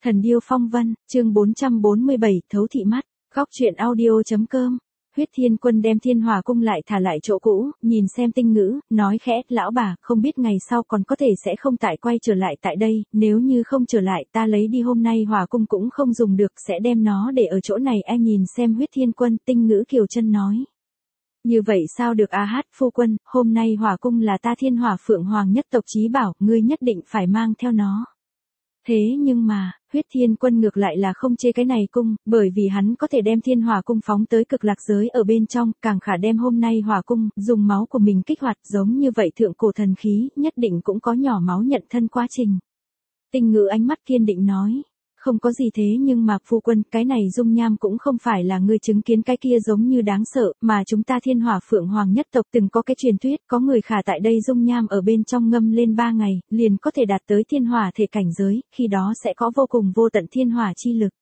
Thần điêu phong vân, chương 447, thấu thị mắt, góc truyện audio.com. Huyết Thiên Quân đem Thiên Hỏa cung lại thả lại chỗ cũ, nhìn xem Tinh Ngữ, nói khẽ, lão bà, không biết ngày sau còn có thể sẽ không tại quay trở lại tại đây, nếu như không trở lại ta lấy đi hôm nay Hỏa cung cũng không dùng được, sẽ đem nó để ở chỗ này. Nhìn xem Huyết Thiên Quân, Tinh Ngữ kiều chân nói. Như vậy sao được hát phu quân, hôm nay Hỏa cung là ta Thiên Hỏa Phượng Hoàng nhất tộc chí bảo, ngươi nhất định phải mang theo nó. Thế nhưng mà, Huyết Thiên Quân ngược lại là không chê cái này cung, bởi vì hắn có thể đem Thiên Hỏa cung phóng tới cực lạc giới ở bên trong, càng khả đem hôm nay Hỏa cung, dùng máu của mình kích hoạt, giống như vậy thượng cổ thần khí, nhất định cũng có nhỏ máu nhận thân quá trình. Tinh Ngữ ánh mắt kiên định nói. Không có gì thế nhưng mà phu quân, cái này dung nham cũng không phải là ngươi chứng kiến cái kia giống như đáng sợ, mà chúng ta Thiên Hỏa Phượng Hoàng nhất tộc từng có cái truyền thuyết, có người khả tại đây dung nham ở bên trong ngâm lên 3 ngày, liền có thể đạt tới thiên hỏa thể cảnh giới, khi đó sẽ có vô cùng vô tận thiên hỏa chi lực.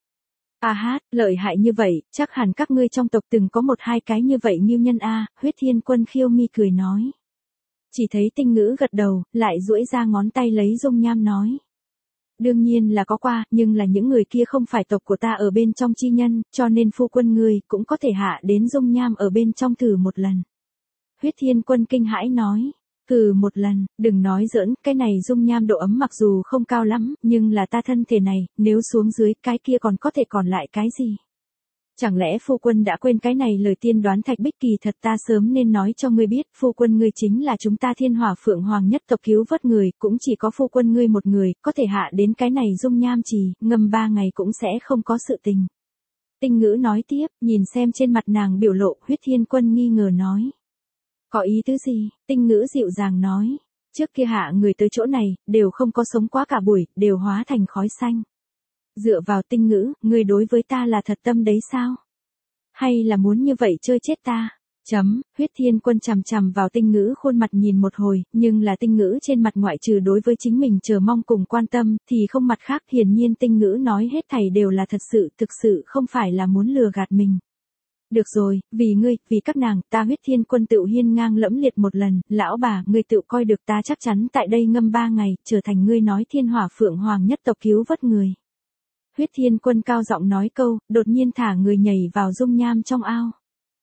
Lợi hại như vậy, chắc hẳn các ngươi trong tộc từng có 1-2 cái như vậy nghiêu nhân a. Huyết Thiên Quân khiêu mi cười nói. Chỉ thấy Tinh Ngữ gật đầu, lại duỗi ra ngón tay lấy dung nham nói. Đương nhiên là có qua, nhưng là những người kia không phải tộc của ta ở bên trong chi nhân, cho nên phu quân ngươi cũng có thể hạ đến dung nham ở bên trong thử một lần. Huyết Thiên Quân kinh hãi nói, thử một lần, đừng nói giỡn, cái này dung nham độ ấm mặc dù không cao lắm, nhưng là ta thân thể này, nếu xuống dưới cái kia còn có thể còn lại cái gì? Chẳng lẽ phu quân đã quên cái này lời tiên đoán Thạch Bích, kỳ thật ta sớm nên nói cho ngươi biết, phu quân ngươi chính là chúng ta Thiên Hỏa Phượng Hoàng nhất tộc cứu vớt người, cũng chỉ có phu quân ngươi một người, có thể hạ đến cái này dung nham trì, ngâm 3 ngày cũng sẽ không có sự tình. Tinh Ngữ nói tiếp, nhìn xem trên mặt nàng biểu lộ, Huyết Thiên Quân nghi ngờ nói. Có ý tứ gì? Tinh Ngữ dịu dàng nói, trước kia hạ người tới chỗ này, đều không có sống quá cả buổi, đều hóa thành khói xanh. Dựa vào Tinh Ngữ, ngươi đối với ta là thật tâm đấy sao? Hay là muốn như vậy chơi chết ta? Huyết Thiên Quân chằm chằm vào Tinh Ngữ khuôn mặt nhìn một hồi, nhưng là Tinh Ngữ trên mặt ngoại trừ đối với chính mình chờ mong cùng quan tâm, thì không mặt khác. Hiển nhiên Tinh Ngữ nói hết thảy đều là thật sự, thực sự không phải là muốn lừa gạt mình. Được rồi, vì ngươi, vì các nàng, ta Huyết Thiên Quân tự hiên ngang lẫm liệt một lần, lão bà, ngươi tự coi được ta chắc chắn tại đây ngâm 3 ngày, trở thành ngươi nói Thiên Hỏa Phượng Hoàng nhất tộc cứu vớt người. Huyết Thiên Quân cao giọng nói câu, đột nhiên thả người nhảy vào dung nham trong ao.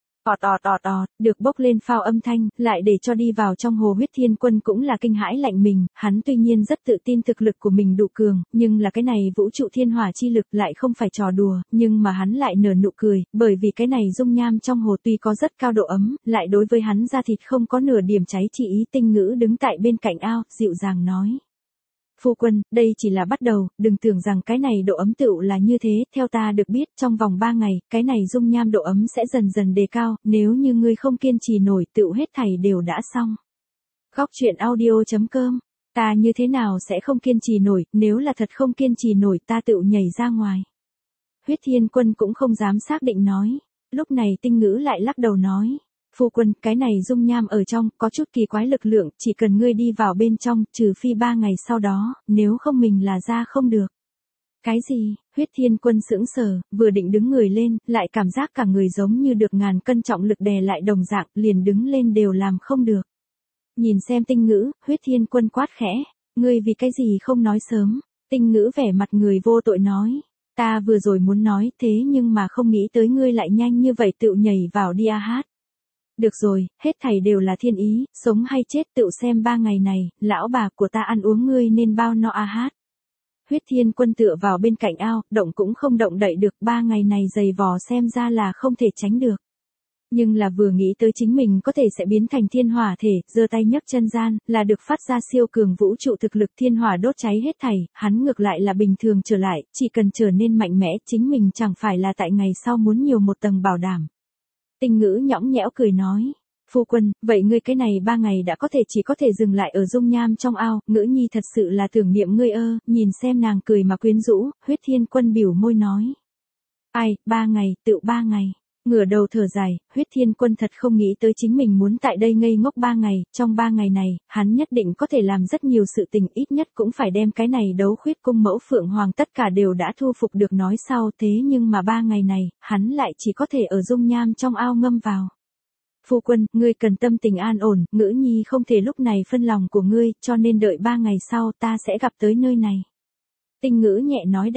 Được bốc lên phao âm thanh, lại để cho đi vào trong hồ. Huyết Thiên Quân cũng là kinh hãi lạnh mình, hắn tuy nhiên rất tự tin thực lực của mình đủ cường, nhưng là cái này vũ trụ thiên hỏa chi lực lại không phải trò đùa, nhưng mà hắn lại nở nụ cười, bởi vì cái này dung nham trong hồ tuy có rất cao độ ấm, lại đối với hắn da thịt không có nửa điểm cháy chi ý. Tinh Ngữ đứng tại bên cạnh ao, dịu dàng nói. Phu quân, đây chỉ là bắt đầu, đừng tưởng rằng cái này độ ấm tựu là như thế, theo ta được biết, trong vòng 3 ngày, cái này dung nham độ ấm sẽ dần dần đề cao, nếu như ngươi không kiên trì nổi, tựu hết thảy đều đã xong. Góc truyện audio.com, ta như thế nào sẽ không kiên trì nổi, nếu là thật không kiên trì nổi ta tựu nhảy ra ngoài. Huyết Thiên Quân cũng không dám xác định nói, lúc này Tinh Ngữ lại lắc đầu nói. Phu quân, cái này dung nham ở trong, có chút kỳ quái lực lượng, chỉ cần ngươi đi vào bên trong, trừ phi 3 ngày sau đó, nếu không mình là ra không được. Cái gì? Huyết Thiên Quân sững sờ, vừa định đứng người lên, lại cảm giác cả người giống như được ngàn cân trọng lực đè lại đồng dạng, liền đứng lên đều làm không được. Nhìn xem Tinh Ngữ, Huyết Thiên Quân quát khẽ, ngươi vì cái gì không nói sớm? Tinh Ngữ vẻ mặt người vô tội nói. Ta vừa rồi muốn nói thế nhưng mà không nghĩ tới ngươi lại nhanh như vậy tự nhảy vào đi hát. Được rồi, hết thảy đều là thiên ý, sống hay chết tự xem 3 ngày này, lão bà của ta ăn uống ngươi nên bao no hát. Huyết Thiên Quân tựa vào bên cạnh ao, động cũng không động đậy được, 3 ngày này dày vò xem ra là không thể tránh được. Nhưng là vừa nghĩ tới chính mình có thể sẽ biến thành thiên hỏa thể, giơ tay nhấc chân gian, là được phát ra siêu cường vũ trụ thực lực thiên hỏa đốt cháy hết thảy, hắn ngược lại là bình thường trở lại, chỉ cần trở nên mạnh mẽ, chính mình chẳng phải là tại ngày sau muốn nhiều một tầng bảo đảm. Tinh Ngữ nhõng nhẽo cười nói, phu quân, vậy ngươi cái này 3 ngày đã có thể chỉ có thể dừng lại ở dung nham trong ao, Ngữ nhi thật sự là tưởng niệm ngươi nhìn xem nàng cười mà quyến rũ, Huyết Thiên Quân biểu môi nói. Ai, 3 ngày, tự 3 ngày, ngửa đầu thở dài, Huyết Thiên Quân thật không nghĩ tới chính mình muốn tại đây ngây ngốc 3 ngày, trong 3 ngày này, hắn nhất định có thể làm rất nhiều sự tình, ít nhất cũng phải đem cái này đấu khuyết cung mẫu Phượng Hoàng tất cả đều đã thu phục được nói sau, thế nhưng mà 3 ngày này, hắn lại chỉ có thể ở dung nham trong ao ngâm vào. Phu quân, ngươi cần tâm tình an ổn, Ngữ nhi không thể lúc này phân lòng của ngươi, cho nên đợi 3 ngày sau ta sẽ gặp tới nơi này. Tinh Ngữ nhẹ nói đạo.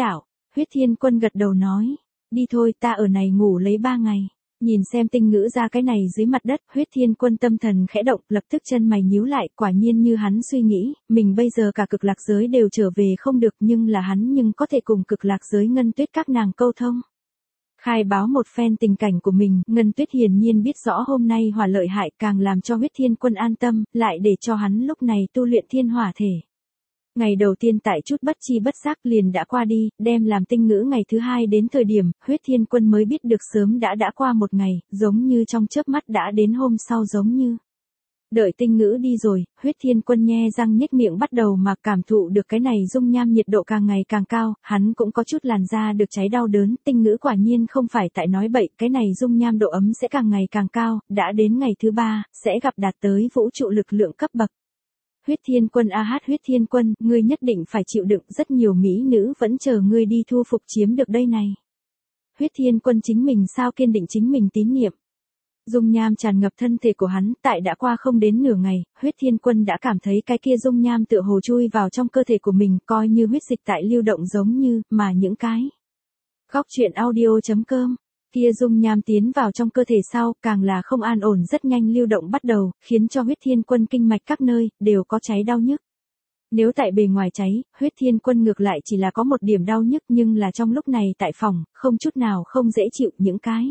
Huyết Thiên Quân gật đầu nói. Đi thôi, ta ở này ngủ lấy 3 ngày. Nhìn xem tinh ngữ ra cái này dưới mặt đất, Huyết Thiên Quân tâm thần khẽ động, lập tức chân mày nhíu lại, quả nhiên như hắn suy nghĩ, mình bây giờ cả cực lạc giới đều trở về không được nhưng là hắn nhưng có thể cùng cực lạc giới Ngân Tuyết các nàng câu thông. Khai báo một phen tình cảnh của mình, Ngân Tuyết hiển nhiên biết rõ hôm nay hỏa lợi hại càng làm cho Huyết Thiên Quân an tâm, lại để cho hắn lúc này tu luyện thiên hỏa thể. Ngày đầu tiên tại chút bất chi bất giác liền đã qua đi, đem làm tinh ngữ ngày thứ 2 đến thời điểm, Huyết Thiên Quân mới biết được sớm đã qua một ngày, giống như trong chớp mắt đã đến hôm sau giống như. Đợi tinh ngữ đi rồi, Huyết Thiên Quân nhe răng nhếch miệng bắt đầu mà cảm thụ được cái này dung nham nhiệt độ càng ngày càng cao, hắn cũng có chút làn da được cháy đau đớn, tinh ngữ quả nhiên không phải tại nói bậy, cái này dung nham độ ấm sẽ càng ngày càng cao, đã đến ngày thứ 3, sẽ gặp đạt tới vũ trụ lực lượng cấp bậc. Huyết Thiên Quân Huyết Thiên Quân, ngươi nhất định phải chịu đựng, rất nhiều mỹ nữ vẫn chờ ngươi đi thu phục chiếm được đây này. Huyết Thiên Quân chính mình sao kiên định chính mình tín niệm. Dung nham tràn ngập thân thể của hắn, tại đã qua không đến nửa ngày, Huyết Thiên Quân đã cảm thấy cái kia dung nham tựa hồ chui vào trong cơ thể của mình, coi như huyết dịch tại lưu động giống như, mà những cái. Góc truyện audio.com Kia dung nham tiến vào trong cơ thể sau, càng là không an ổn rất nhanh lưu động bắt đầu, khiến cho Huyết Thiên Quân kinh mạch các nơi, đều có cháy đau nhức. Nếu tại bề ngoài cháy, Huyết Thiên Quân ngược lại chỉ là có một điểm đau nhức nhưng là trong lúc này tại phòng, không chút nào không dễ chịu những cái.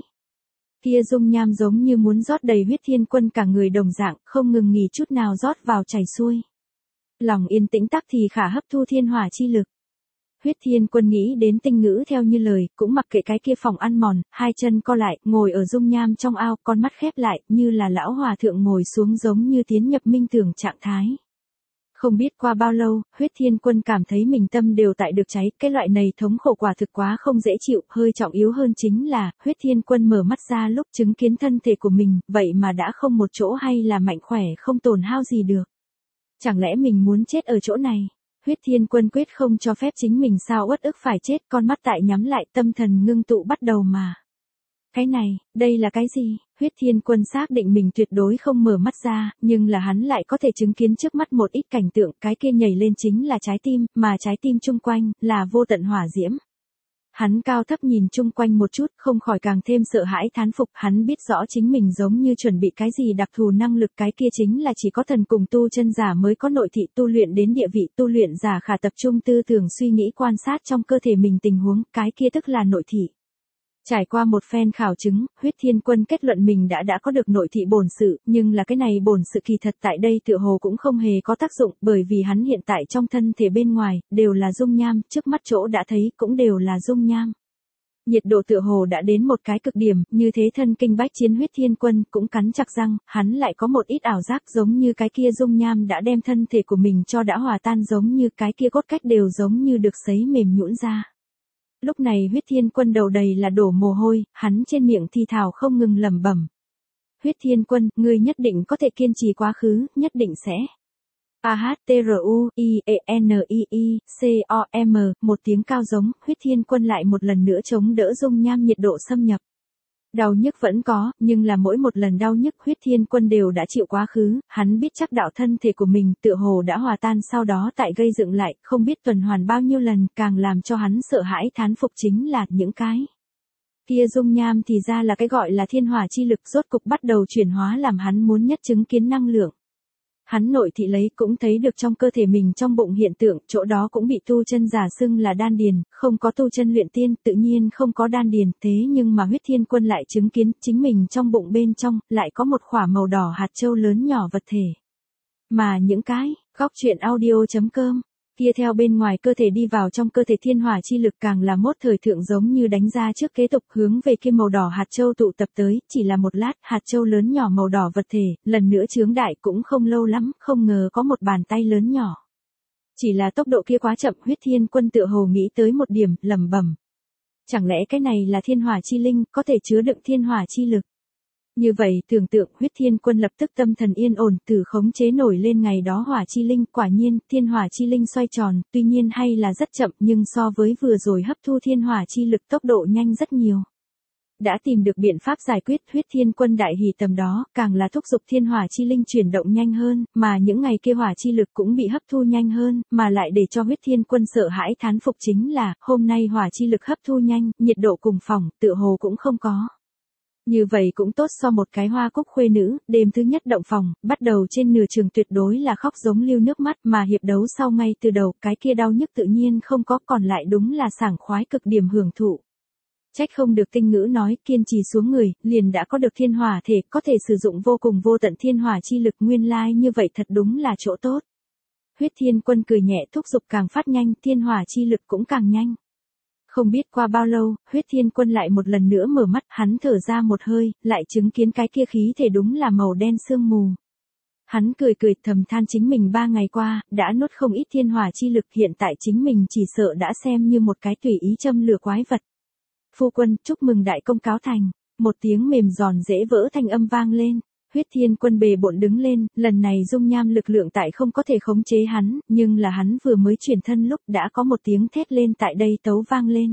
Kia dung nham giống như muốn rót đầy Huyết Thiên Quân cả người đồng dạng, không ngừng nghỉ chút nào rót vào chảy xuôi. Lòng yên tĩnh tắc thì khả hấp thu thiên hỏa chi lực. Huyết Thiên Quân nghĩ đến tinh ngữ theo như lời, cũng mặc kệ cái kia phòng ăn mòn, hai chân co lại, ngồi ở dung nham trong ao, con mắt khép lại, như là lão hòa thượng ngồi xuống giống như tiến nhập minh tưởng trạng thái. Không biết qua bao lâu, Huyết Thiên Quân cảm thấy mình tâm đều tại được cháy, cái loại này thống khổ quả thực quá không dễ chịu, hơi trọng yếu hơn chính là, Huyết Thiên Quân mở mắt ra lúc chứng kiến thân thể của mình, vậy mà đã không một chỗ hay là mạnh khỏe không tổn hao gì được. Chẳng lẽ mình muốn chết ở chỗ này? Huyết Thiên Quân quyết không cho phép chính mình sao uất ức phải chết, con mắt tại nhắm lại, tâm thần ngưng tụ bắt đầu mà. Cái này, đây là cái gì? Huyết Thiên Quân xác định mình tuyệt đối không mở mắt ra, nhưng là hắn lại có thể chứng kiến trước mắt một ít cảnh tượng, cái kia nhảy lên chính là trái tim, mà trái tim chung quanh, là vô tận hỏa diễm. Hắn cao thấp nhìn chung quanh một chút, không khỏi càng thêm sợ hãi thán phục, hắn biết rõ chính mình giống như chuẩn bị cái gì đặc thù năng lực, cái kia chính là chỉ có thần cùng tu chân giả mới có nội thị, tu luyện đến địa vị tu luyện giả khả tập trung tư tưởng suy nghĩ quan sát trong cơ thể mình tình huống, cái kia tức là nội thị. Trải qua một phen khảo chứng, Huyết Thiên Quân kết luận mình đã có được nội thị bổn sự, nhưng là cái này bổn sự kỳ thật tại đây tựa hồ cũng không hề có tác dụng, bởi vì hắn hiện tại trong thân thể bên ngoài, đều là dung nham, trước mắt chỗ đã thấy cũng đều là dung nham. Nhiệt độ tựa hồ đã đến một cái cực điểm, như thế thân kinh bách chiến Huyết Thiên Quân cũng cắn chặt răng, hắn lại có một ít ảo giác giống như cái kia dung nham đã đem thân thể của mình cho đã hòa tan, giống như cái kia cốt cách đều giống như được sấy mềm nhũn ra. Lúc này Huyết Thiên Quân đầu đầy là đổ mồ hôi, hắn trên miệng thì thào không ngừng lẩm bẩm. Huyết Thiên Quân, ngươi nhất định có thể kiên trì quá khứ, nhất định sẽ. AHTRUIENIICOM, một tiếng cao giống, Huyết Thiên Quân lại một lần nữa chống đỡ dung nham nhiệt độ xâm nhập. Đau nhức vẫn có, nhưng là mỗi một lần đau nhức Huyết Thiên Quân đều đã chịu quá khứ, hắn biết chắc đạo thân thể của mình tựa hồ đã hòa tan sau đó tại gây dựng lại, không biết tuần hoàn bao nhiêu lần, càng làm cho hắn sợ hãi thán phục chính là những cái. Kia dung nham thì ra là cái gọi là thiên hỏa chi lực, rốt cục bắt đầu chuyển hóa làm hắn muốn nhất chứng kiến năng lượng. Hắn nội thị lấy cũng thấy được trong cơ thể mình trong bụng hiện tượng, chỗ đó cũng bị tu chân giả xưng là đan điền, không có tu chân luyện tiên, tự nhiên không có đan điền, thế nhưng mà Huyết Thiên Quân lại chứng kiến chính mình trong bụng bên trong, lại có một khỏa màu đỏ hạt châu lớn nhỏ vật thể. Mà những cái, góc truyện audio.com kia theo bên ngoài cơ thể đi vào trong cơ thể thiên hỏa chi lực càng là mốt thời thượng giống như đánh ra trước kế tục hướng về kia màu đỏ hạt châu tụ tập tới, chỉ là một lát, hạt châu lớn nhỏ màu đỏ vật thể, lần nữa chướng đại cũng không lâu lắm, không ngờ có một bàn tay lớn nhỏ. Chỉ là tốc độ kia quá chậm, Huyết Thiên Quân tựa hồ nghĩ tới một điểm, lẩm bẩm. Chẳng lẽ cái này là thiên hỏa chi linh, có thể chứa đựng thiên hỏa chi lực? Như vậy, tưởng tượng, Huyết Thiên Quân lập tức tâm thần yên ổn, từ khống chế nổi lên ngày đó hỏa chi linh, quả nhiên, thiên hỏa chi linh xoay tròn, tuy nhiên hay là rất chậm, nhưng so với vừa rồi hấp thu thiên hỏa chi lực tốc độ nhanh rất nhiều. Đã tìm được biện pháp giải quyết, Huyết Thiên Quân đại hỉ tầm đó, càng là thúc giục thiên hỏa chi linh chuyển động nhanh hơn, mà những ngày kia hỏa chi lực cũng bị hấp thu nhanh hơn, mà lại để cho Huyết Thiên Quân sợ hãi thán phục chính là, hôm nay hỏa chi lực hấp thu nhanh, nhiệt độ cùng phòng, tựa hồ cũng không có. Như vậy cũng tốt so một cái hoa cúc khuê nữ, đêm thứ nhất động phòng, bắt đầu trên nửa trường tuyệt đối là khóc giống lưu nước mắt, mà hiệp đấu sau ngay từ đầu, cái kia đau nhức tự nhiên không có, còn lại đúng là sảng khoái cực điểm hưởng thụ. Trách không được Tinh Ngữ nói, kiên trì xuống người, liền đã có được thiên hỏa thể, có thể sử dụng vô cùng vô tận thiên hỏa chi lực, nguyên lai như vậy thật đúng là chỗ tốt. Huyết Thiên Quân cười nhẹ, thúc giục càng phát nhanh, thiên hỏa chi lực cũng càng nhanh. Không biết qua bao lâu, Huyết Thiên Quân lại một lần nữa mở mắt, hắn thở ra một hơi, lại chứng kiến cái kia khí thể đúng là màu đen sương mù. Hắn cười cười thầm than chính mình 3 ngày qua, đã nuốt không ít thiên hỏa chi lực, hiện tại chính mình chỉ sợ đã xem như một cái tùy ý châm lửa quái vật. Phu quân, chúc mừng đại công cáo thành. Một tiếng mềm giòn dễ vỡ thanh âm vang lên. Huyết Thiên Quân bề bộn đứng lên, lần này dung nham lực lượng tại không có thể khống chế hắn, nhưng là hắn vừa mới chuyển thân lúc đã có một tiếng thét lên tại đây tấu vang lên.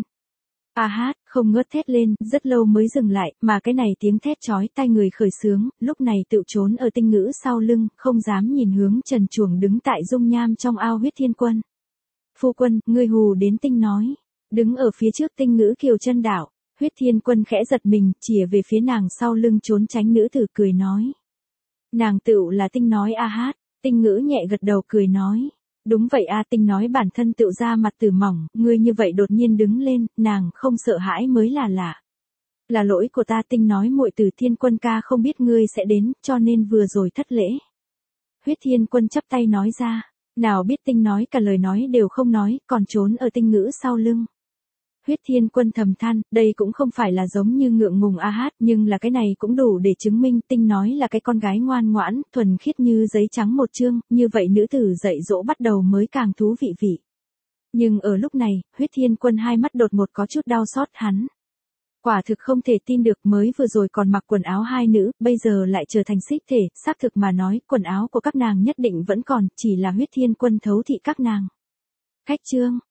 A hát, không ngớt thét lên, rất lâu mới dừng lại, mà cái này tiếng thét chói tai người khởi sướng, lúc này tự trốn ở Tinh Ngữ sau lưng, không dám nhìn hướng trần truồng đứng tại dung nham trong ao Huyết Thiên Quân. Phu quân, ngươi hù đến Tinh nói. Đứng ở phía trước Tinh Ngữ kiều chân đảo, Huyết Thiên Quân khẽ giật mình, chìa về phía nàng sau lưng trốn tránh nữ tử cười nói. Nàng tựu là Tinh nói a hát, Tinh Ngữ nhẹ gật đầu cười nói. Đúng vậy a, Tinh nói bản thân tựu ra mặt tử mỏng, ngươi như vậy đột nhiên đứng lên, nàng không sợ hãi mới là lạ. Là lỗi của ta, Tinh nói muội tử, Thiên Quân ca không biết ngươi sẽ đến, cho nên vừa rồi thất lễ. Huyết Thiên Quân chắp tay nói ra, nào biết Tinh nói cả lời nói đều không nói, còn trốn ở Tinh Ngữ sau lưng. Huyết Thiên Quân thầm than, đây cũng không phải là giống như ngượng ngùng a hát, nhưng là cái này cũng đủ để chứng minh Tinh nói là cái con gái ngoan ngoãn, thuần khiết như giấy trắng một chương, như vậy nữ tử dạy dỗ bắt đầu mới càng thú vị vị. Nhưng ở lúc này, Huyết Thiên Quân hai mắt đột ngột có chút đau xót hắn. Quả thực không thể tin được, mới vừa rồi còn mặc quần áo hai nữ, bây giờ lại trở thành xích thể, xác thực mà nói, quần áo của các nàng nhất định vẫn còn, chỉ là Huyết Thiên Quân thấu thị các nàng. Khách chương